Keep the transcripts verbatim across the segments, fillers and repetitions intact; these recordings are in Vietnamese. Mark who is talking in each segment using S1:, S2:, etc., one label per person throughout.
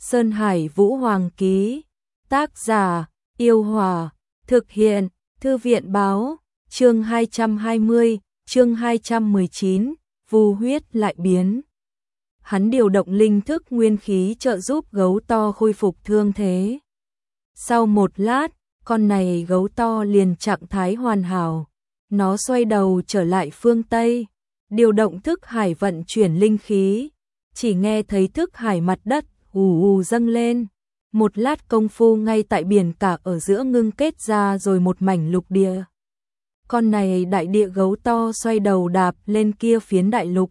S1: Sơn Hải Vũ Hoàng ký. Tác giả: Yêu Hòa. Thực hiện: Thư viện báo. Chương hai trăm hai mươi, chương hai trăm mười chín, Vu huyết lại biến. Hắn điều động linh thức nguyên khí trợ giúp gấu to khôi phục thương thế. Sau một lát, con này gấu to liền trạng thái hoàn hảo. Nó xoay đầu trở lại phương Tây, điều động thức hải vận chuyển linh khí. Chỉ nghe thấy thức hải mặt đất ù ù dâng lên. Một lát công phu ngay tại biển cả ở giữa ngưng kết ra rồi một mảnh lục địa. Con này đại địa gấu to xoay đầu đạp lên kia phiến đại lục.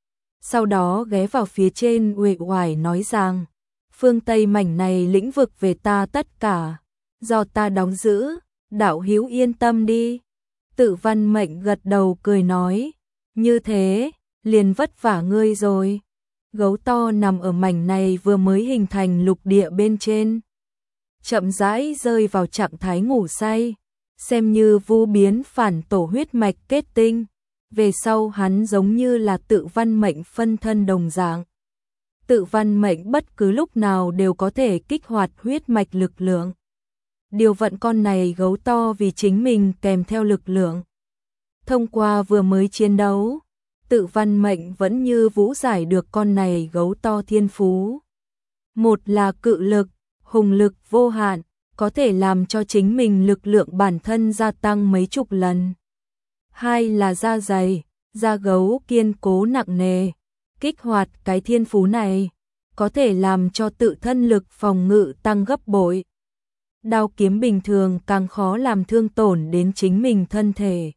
S1: Sau đó ghé vào phía trên uể oải nói rằng, phương Tây mảnh này lĩnh vực về ta tất cả, do ta đóng giữ, đạo hữu yên tâm đi. Tự Văn Mệnh gật đầu cười nói, như thế, liền vất vả ngươi rồi. Gấu to nằm ở mảnh này vừa mới hình thành lục địa bên trên, chậm rãi rơi vào trạng thái ngủ say, xem như vu biến phản tổ huyết mạch kết tinh. Về sau hắn giống như là Tự Văn Mệnh phân thân đồng dạng. Tự Văn Mệnh bất cứ lúc nào đều có thể kích hoạt huyết mạch lực lượng. Điều vận con này gấu to vì chính mình kèm theo lực lượng. Thông qua vừa mới chiến đấu, Tự Văn Mệnh vẫn như vũ giải được con này gấu to thiên phú. Một là cự lực, hùng lực vô hạn, có thể làm cho chính mình lực lượng bản thân gia tăng mấy chục lần. Hai là da dày, da gấu kiên cố nặng nề, kích hoạt cái thiên phú này, có thể làm cho tự thân lực phòng ngự tăng gấp bội. Đao kiếm bình thường càng khó làm thương tổn đến chính mình thân thể.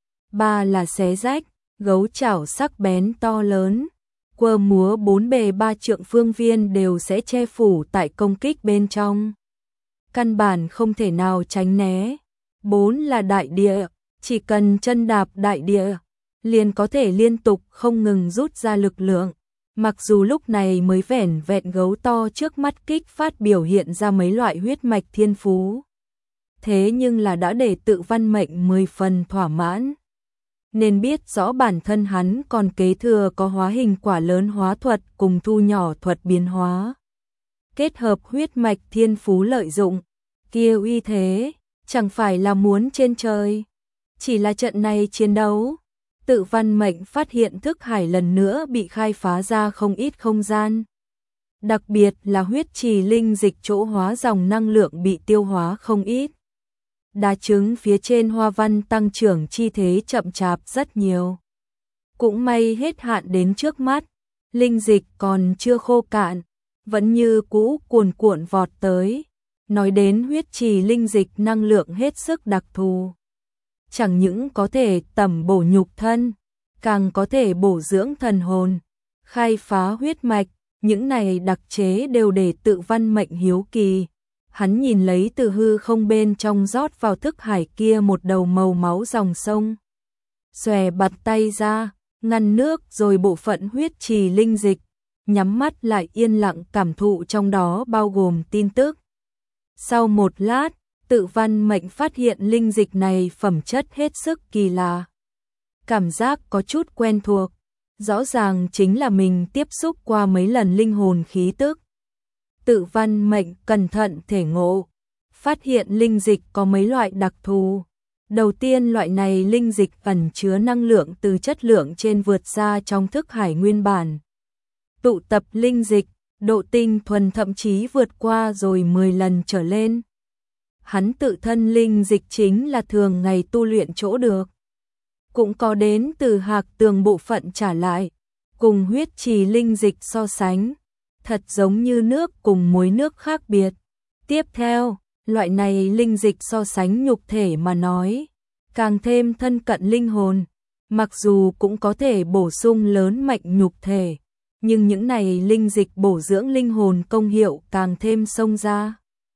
S1: Ba là xé rách, gấu chảo sắc bén to lớn, quơ múa bốn bề ba trượng phương viên đều sẽ che phủ tại công kích bên trong. Căn bản không thể nào tránh né. Bốn là đại địa, chỉ cần chân đạp đại địa, liền có thể liên tục không ngừng rút ra lực lượng. Mặc dù lúc này mới vẻn vẹn gấu to trước mắt kích phát biểu hiện ra mấy loại huyết mạch thiên phú. Thế nhưng là đã để Tự Văn Mệnh mười phần thỏa mãn. Nên biết rõ bản thân hắn còn kế thừa có hóa hình quả lớn hóa thuật cùng thu nhỏ thuật biến hóa. Kết hợp huyết mạch thiên phú lợi dụng, kia uy thế, chẳng phải là muốn trên trời. Chỉ là trận này chiến đấu, Tự Văn Mệnh phát hiện thức hải lần nữa bị khai phá ra không ít không gian. Đặc biệt là huyết trì linh dịch chỗ hóa dòng năng lượng bị tiêu hóa không ít. Đá trứng phía trên hoa văn tăng trưởng chi thế chậm chạp rất nhiều. Cũng may hết hạn đến trước mắt, linh dịch còn chưa khô cạn, vẫn như cũ cuồn cuộn vọt tới. Nói đến huyết trì linh dịch năng lượng hết sức đặc thù. Chẳng những có thể tẩm bổ nhục thân, càng có thể bổ dưỡng thần hồn, khai phá huyết mạch, những này đặc chế đều để Tự Văn Mệnh hiếu kỳ. Hắn nhìn lấy từ hư không bên trong rót vào thức hải kia một đầu màu máu dòng sông. Xòe bật tay ra, ngăn nước rồi bộ phận huyết trì linh dịch, nhắm mắt lại yên lặng cảm thụ trong đó bao gồm tin tức. Sau một lát, Tự Văn Mệnh phát hiện linh dịch này phẩm chất hết sức kỳ lạ. Cảm giác có chút quen thuộc, rõ ràng chính là mình tiếp xúc qua mấy lần linh hồn khí tức. Tự Văn Mệnh cẩn thận thể ngộ, phát hiện linh dịch có mấy loại đặc thù. Đầu tiên, loại này linh dịch ẩn chứa năng lượng từ chất lượng trên vượt ra trong thức hải nguyên bản. Tụ tập linh dịch, độ tinh thuần thậm chí vượt qua rồi mười lần trở lên. Hắn tự thân linh dịch chính là thường ngày tu luyện chỗ được. Cũng có đến từ hạc tường bộ phận trả lại, cùng huyết trì linh dịch so sánh, thật giống như nước cùng muối nước khác biệt. Tiếp theo, loại này linh dịch so sánh nhục thể mà nói, càng thêm thân cận linh hồn, mặc dù cũng có thể bổ sung lớn mạnh nhục thể, nhưng những này linh dịch bổ dưỡng linh hồn công hiệu càng thêm xông ra.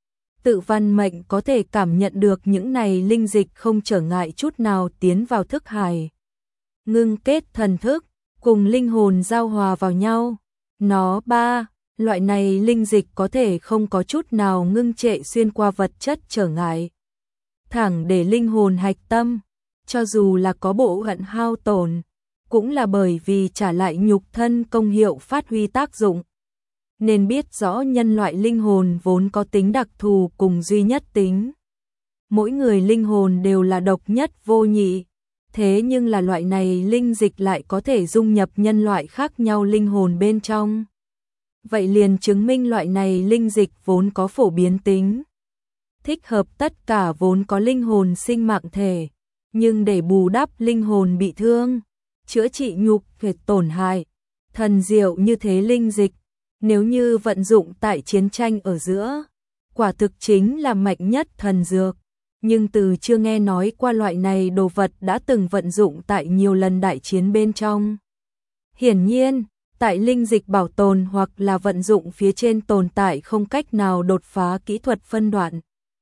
S1: Tự Văn Mệnh có thể cảm nhận được những này linh dịch không trở ngại chút nào tiến vào thức hải. Ngưng kết thần thức, cùng linh hồn giao hòa vào nhau. Nó ba, loại này linh dịch có thể không có chút nào ngưng trệ xuyên qua vật chất trở ngại. Thẳng để linh hồn hạch tâm, cho dù là có bộ hận hao tổn, cũng là bởi vì trả lại nhục thân công hiệu phát huy tác dụng. nên biết rõ nhân loại linh hồn vốn có tính đặc thù cùng duy nhất tính. Mỗi người linh hồn đều là độc nhất vô nhị, thế nhưng là loại này linh dịch lại có thể dung nhập nhân loại khác nhau linh hồn bên trong. Vậy liền chứng minh loại này linh dịch vốn có phổ biến tính, thích hợp tất cả vốn có linh hồn sinh mạng thể, nhưng để bù đắp linh hồn bị thương, chữa trị nhục thể tổn hại, thần diệu như thế linh dịch, nếu như vận dụng tại chiến tranh ở giữa, quả thực chính là mạnh nhất thần dược, nhưng từ chưa nghe nói qua loại này đồ vật đã từng vận dụng tại nhiều lần đại chiến bên trong. Hiển nhiên, tại linh dịch bảo tồn hoặc là vận dụng phía trên tồn tại không cách nào đột phá kỹ thuật phân đoạn.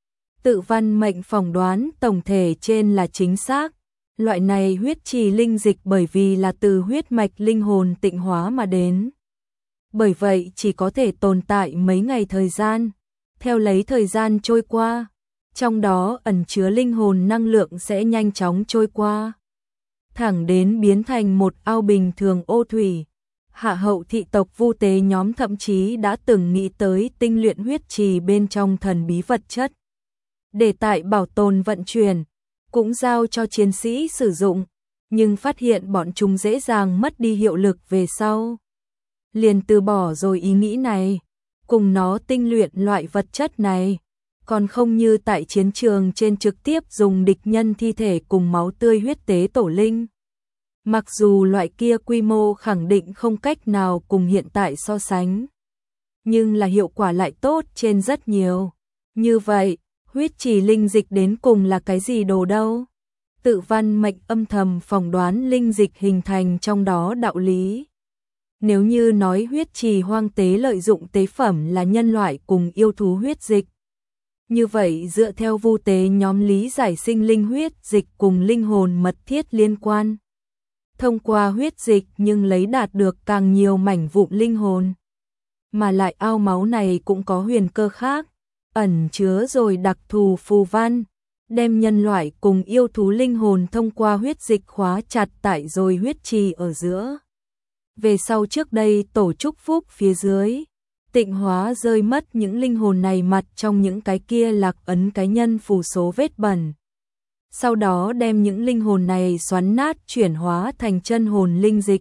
S1: Tự văn mệnh phỏng đoán tổng thể trên là chính xác, loại này huyết trì linh dịch bởi vì là từ huyết mạch linh hồn tịnh hóa mà đến. Bởi vậy chỉ có thể tồn tại mấy ngày thời gian, theo lấy thời gian trôi qua, trong đó ẩn chứa linh hồn năng lượng sẽ nhanh chóng trôi qua, thẳng đến biến thành một ao bình thường ô thủy. Hạ hậu thị tộc Vu tế nhóm thậm chí đã từng nghĩ tới tinh luyện huyết trì bên trong thần bí vật chất, để tại bảo tồn vận chuyển, cũng giao cho chiến sĩ sử dụng, nhưng phát hiện bọn chúng dễ dàng mất đi hiệu lực về sau. Liền từ bỏ rồi ý nghĩ này, cùng nó tinh luyện loại vật chất này, còn không như tại chiến trường trên trực tiếp dùng địch nhân thi thể cùng máu tươi huyết tế tổ linh. Mặc dù loại kia quy mô khẳng định không cách nào cùng hiện tại so sánh, nhưng là hiệu quả lại tốt trên rất nhiều. Như vậy, huyết trì linh dịch đến cùng là cái gì đồ đâu? Tự văn mệnh âm thầm phỏng đoán linh dịch hình thành trong đó đạo lý. Nếu như nói huyết trì hoang tế lợi dụng tế phẩm là nhân loại cùng yêu thú huyết dịch, như vậy dựa theo Vu tế nhóm lý giải sinh linh huyết dịch cùng linh hồn mật thiết liên quan. Thông qua huyết dịch nhưng lấy đạt được càng nhiều mảnh vụn linh hồn. Mà lại ao máu này cũng có huyền cơ khác, ẩn chứa rồi đặc thù phù văn, đem nhân loại cùng yêu thú linh hồn thông qua huyết dịch khóa chặt tại rồi huyết trì ở giữa. Về sau trước đây tổ chúc phúc phía dưới, tịnh hóa rơi mất những linh hồn này mặt trong những cái kia lạc ấn cái nhân phù số vết bẩn. Sau đó đem những linh hồn này xoắn nát chuyển hóa thành chân hồn linh dịch.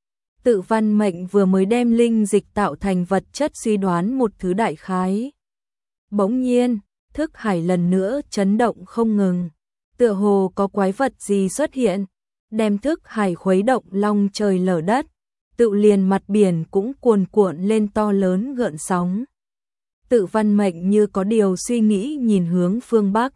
S1: Tự văn mệnh vừa mới đem linh dịch tạo thành vật chất suy đoán một thứ đại khái. Bỗng nhiên, thức hải lần nữa chấn động không ngừng, tựa hồ có quái vật gì xuất hiện, đem thức hải khuấy động long trời lở đất, tự liền mặt biển cũng cuồn cuộn lên to lớn gợn sóng. Tự văn mệnh như có điều suy nghĩ nhìn hướng phương Bắc,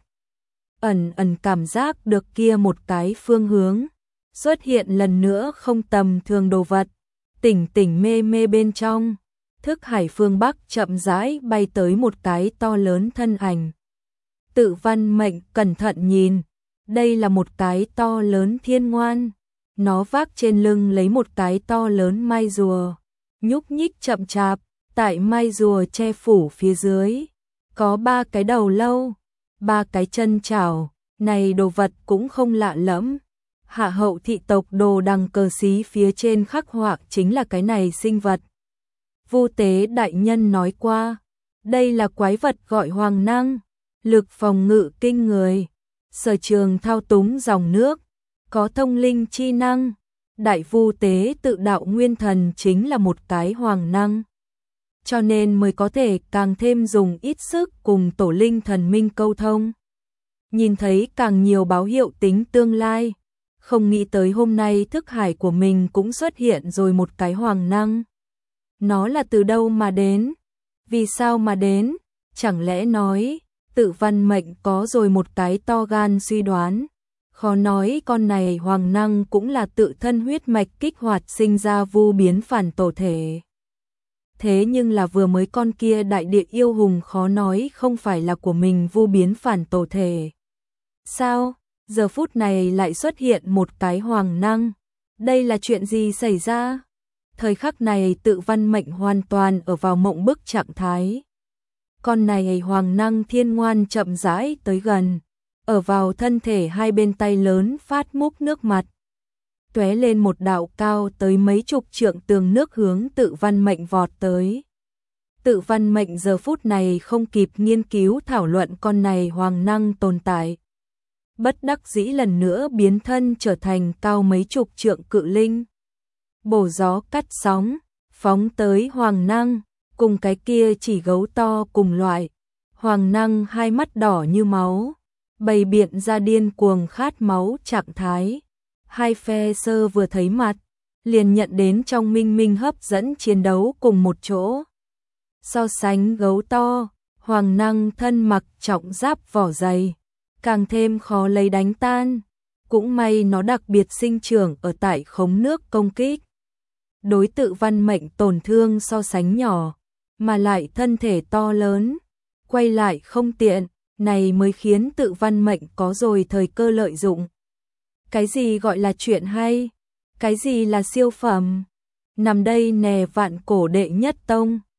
S1: ẩn ẩn cảm giác được kia một cái phương hướng, xuất hiện lần nữa không tầm thường đồ vật, tỉnh tỉnh mê mê bên trong. Thức hải phương Bắc chậm rãi bay tới một cái to lớn thân ảnh. Tự văn mệnh cẩn thận nhìn, đây là một cái to lớn thiên ngoan, nó vác trên lưng lấy một cái to lớn mai rùa, nhúc nhích chậm chạp, tại mai rùa che phủ phía dưới, có ba cái đầu lâu, ba cái chân chảo, này đồ vật cũng không lạ lẫm. Hạ hậu thị tộc đồ đằng cờ xí phía trên khắc họa chính là cái này sinh vật. Vu tế đại nhân nói qua, đây là quái vật gọi hoàng năng, lực phòng ngự kinh người, sở trường thao túng dòng nước, có thông linh chi năng. Đại vu tế tự đạo nguyên thần chính là một cái hoàng năng, cho nên mới có thể càng thêm dùng ít sức cùng tổ linh thần minh câu thông. Nhìn thấy càng nhiều báo hiệu tính tương lai, không nghĩ tới hôm nay thức hải của mình cũng xuất hiện rồi một cái hoàng năng. Nó là từ đâu mà đến? Vì sao mà đến? Chẳng lẽ nói, tự văn mệnh có rồi một cái to gan suy đoán. Khó nói con này hoàng năng cũng là tự thân huyết mạch kích hoạt sinh ra vu biến phản tổ thể. Thế nhưng là vừa mới con kia đại địa yêu hùng khó nói không phải là của mình vu biến phản tổ thể. Sao? Giờ phút này lại xuất hiện một cái hoàng năng. Đây là chuyện gì xảy ra? Thời khắc này tự văn mệnh hoàn toàn ở vào mộng bức trạng thái. Con này hoàng năng thiên ngoan chậm rãi tới gần, ở vào thân thể hai bên tay lớn phát múc nước mặt. Tóe lên một đạo cao tới mấy chục trượng tường nước hướng tự văn mệnh vọt tới. Tự Văn Mệnh giờ phút này không kịp nghiên cứu thảo luận con này hoàng năng tồn tại. Bất đắc dĩ lần nữa biến thân trở thành cao mấy chục trượng cự linh. Bổ gió cắt sóng, phóng tới hoàng năng, cùng cái kia chỉ gấu to cùng loại. Hoàng năng hai mắt đỏ như máu, bày biện ra điên cuồng khát máu trạng thái. Hai phe sơ vừa thấy mặt, liền nhận đến trong minh minh hấp dẫn chiến đấu cùng một chỗ. So sánh gấu to, hoàng năng thân mặc trọng giáp vỏ dày, càng thêm khó lấy đánh tan. Cũng may nó đặc biệt sinh trưởng ở tại khống nước công kích. Đối Tự Văn Mệnh tổn thương so sánh nhỏ, mà lại thân thể to lớn, quay lại không tiện, này mới khiến Tự Văn Mệnh có rồi thời cơ lợi dụng. Cái gì gọi là chuyện hay? Cái gì là siêu phẩm? Nằm đây nè vạn cổ đệ nhất tông.